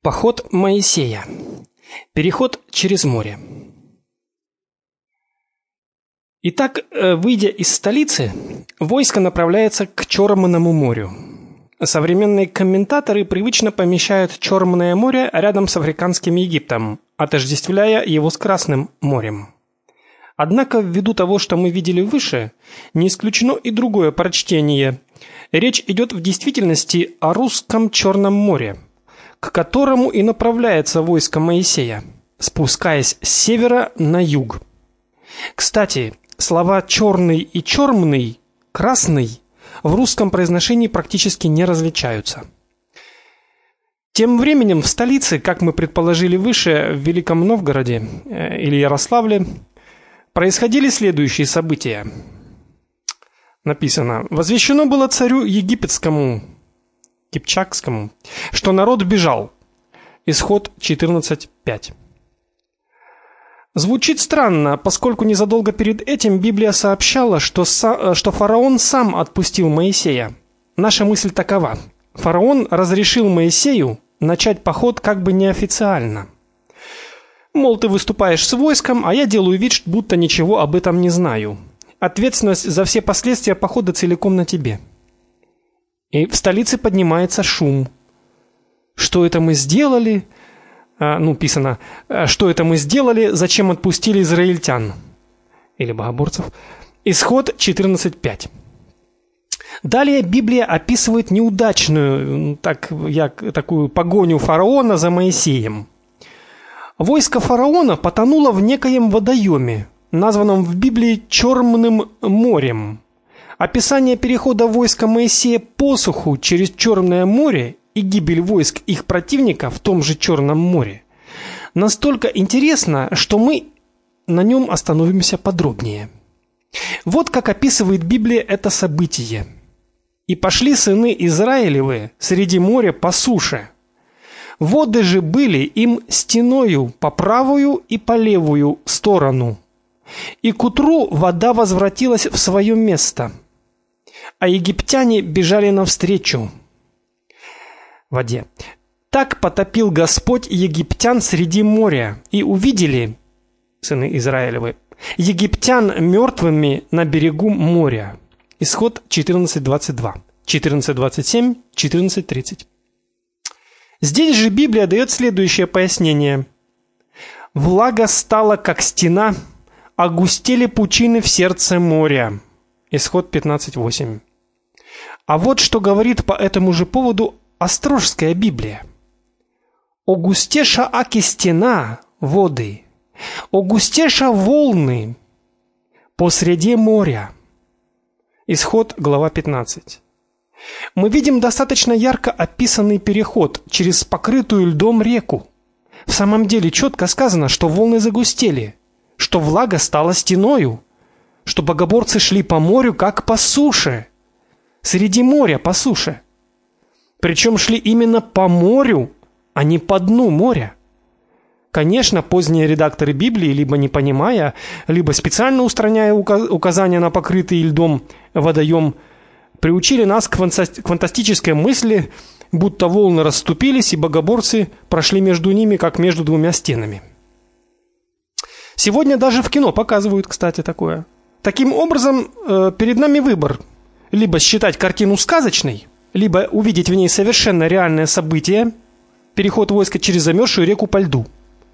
Поход Моисея. Переход через море. Итак, выйдя из столицы, войско направляется к Черному морю. Современные комментаторы привычно помещают Черное море рядом с Африканским Египтом, отождествляя его с Красным морем. Однако, ввиду того, что мы видели выше, не исключено и другое прочтение. Речь идет в действительности о русском Черном море, к которому и направляется войско Моисея, спускаясь с севера на юг. Кстати, слова «черный» и «чермный», «красный» в русском произношении практически не различаются. Тем временем в столице, как мы предположили выше, в Великом Новгороде или Ярославле, происходили следующие события. Написано: «Возвещено было царю египетскому, кипчакскому, что народ бежал». Исход 14:5. Звучит странно, поскольку незадолго перед этим Библия сообщала, что фараон сам отпустил Моисея. Наша мысль такова: фараон разрешил Моисею начать поход как бы неофициально. Мол, ты выступаешь с войском, а я делаю вид, будто ничего об этом не знаю. Ответственность за все последствия похода целиком на тебе. И в столице поднимается шум. Что это мы сделали? Писано, что это мы сделали, зачем отпустили израильтян? Или богоборцев. Исход 14:5. Далее Библия описывает неудачную такую погоню фараона за Моисеем. Войско фараона потонуло в некоем водоеме, названном в Библии Черным морем. Описание перехода войска Моисея по суху через Черное море и гибель войск их противника в том же Черном море настолько интересно, что мы на нем остановимся подробнее. Вот как описывает Библия это событие. «И пошли сыны Израилевы среди моря по суше. Воды же были им стеною по правую и по левую сторону. И к утру вода возвратилась в свое место, а египтяне бежали навстречу воде. Так потопил Господь египтян среди моря, и увидели сыны Израилевы египтян мертвыми на берегу моря». Исход 14:22, 14:27, 14:30. Здесь же Библия дает следующее пояснение: «Влага стала как стена, огустели пучины в сердце моря». Исход 15:8. А вот что говорит по этому же поводу Острожская Библия: «Огустеша аки стена воды, огустеша волны посреди моря». Исход, глава 15. Мы видим достаточно ярко описанный переход через покрытую льдом реку. В самом деле четко сказано, что волны загустели, что влага стала стеною, что богоборцы шли по морю, как по суше, среди моря по суше. Причем шли именно по морю, а не по дну моря. Конечно, поздние редакторы Библии, либо не понимая, либо специально устраняя указания на покрытый льдом водоем, приучили нас к фантастической мысли, будто волны расступились, и богоборцы прошли между ними, как между двумя стенами. Сегодня даже в кино показывают, кстати, такое. Таким образом, перед нами выбор: либо считать картину сказочной, либо увидеть в ней совершенно реальное событие — переход войска через замерзшую реку по льду.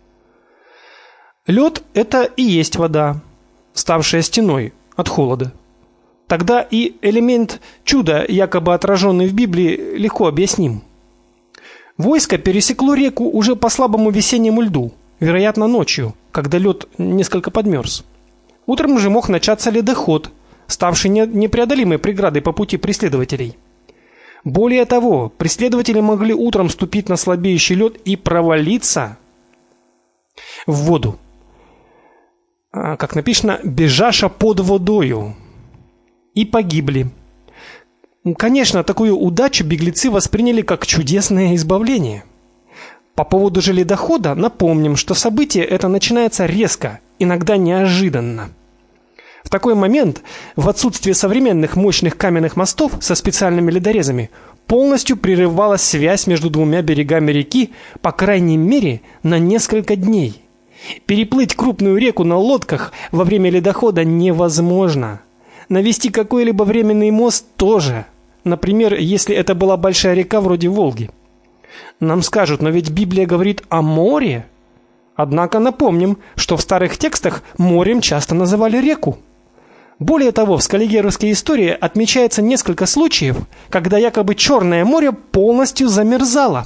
Лед — это и есть вода, ставшая стеной от холода. Тогда и элемент чуда, якобы отраженный в Библии, легко объясним. Войско пересекло реку уже по слабому весеннему льду, вероятно, ночью, когда лед несколько подмерз. Утром же мог начаться ледоход, ставший непреодолимой преградой по пути преследователей. Более того, преследователи могли утром ступить на слабеющий лед и провалиться в воду. Как написано, бежаша под водою, и погибли. Конечно, такую удачу беглецы восприняли как чудесное избавление. По поводу же ледохода напомним, что событие это начинается резко, иногда неожиданно. В такой момент, в отсутствие современных мощных каменных мостов со специальными ледорезами, полностью прерывалась связь между двумя берегами реки, по крайней мере, на несколько дней. Переплыть крупную реку на лодках во время ледохода невозможно. Навести какой-либо временный мост тоже. Например, если это была большая река вроде Волги. Нам скажут: "Но ведь Библия говорит о море". Однако напомним, что в старых текстах морем часто называли реку. Более того, в скаллигеровской истории отмечается несколько случаев, когда якобы Черное море полностью замерзало.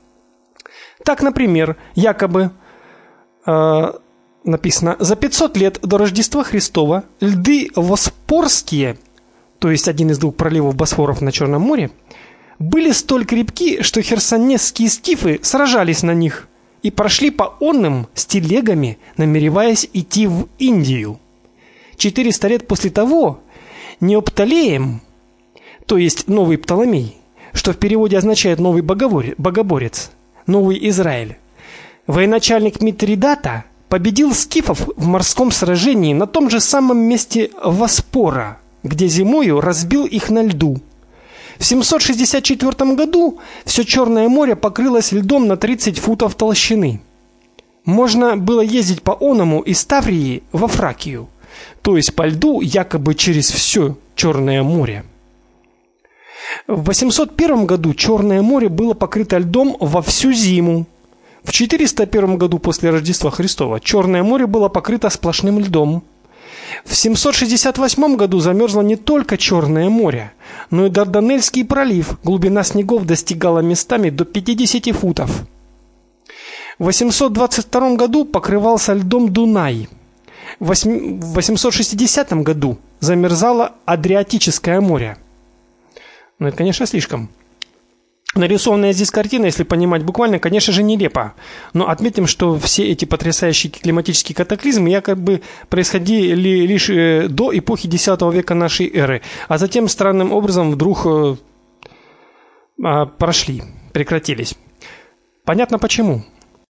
Так, например, якобы написано: за 500 лет до Рождества Христова льды Боспорские, то есть один из двух проливов Босфоров на Черном море, были столь крепки, что херсонесские скифы сражались на них и прошли по онным с телегами, намереваясь идти в Индию. 400 лет после того Неоптолеем, то есть новый Птоломей, что в переводе означает новый богоборец, новый Израиль, военачальник Митридата победил скифов в морском сражении на том же самом месте Боспора, где зимою разбил их на льду. В 764 году все Черное море покрылось льдом на 30 футов толщины. Можно было ездить по оному из Таврии во Фракию, то есть по льду якобы через все Черное море. В 801 году Черное море было покрыто льдом во всю зиму. В 401 году после Рождества Христова Черное море было покрыто сплошным льдом. В 768 году замерзло не только Черное море, но и Дарданельский пролив. Глубина снегов достигала местами до 50 футов. В 822 году покрывался льдом Дунай. В 860 году замерзало Адриатическое море. Но это, конечно, слишком. Нарисованная здесь картина, если понимать буквально, конечно же, нелепа. Но отметим, что все эти потрясающие климатические катаклизмы якобы происходили лишь до эпохи X века нашей эры, а затем странным образом вдруг прекратились. Понятно почему.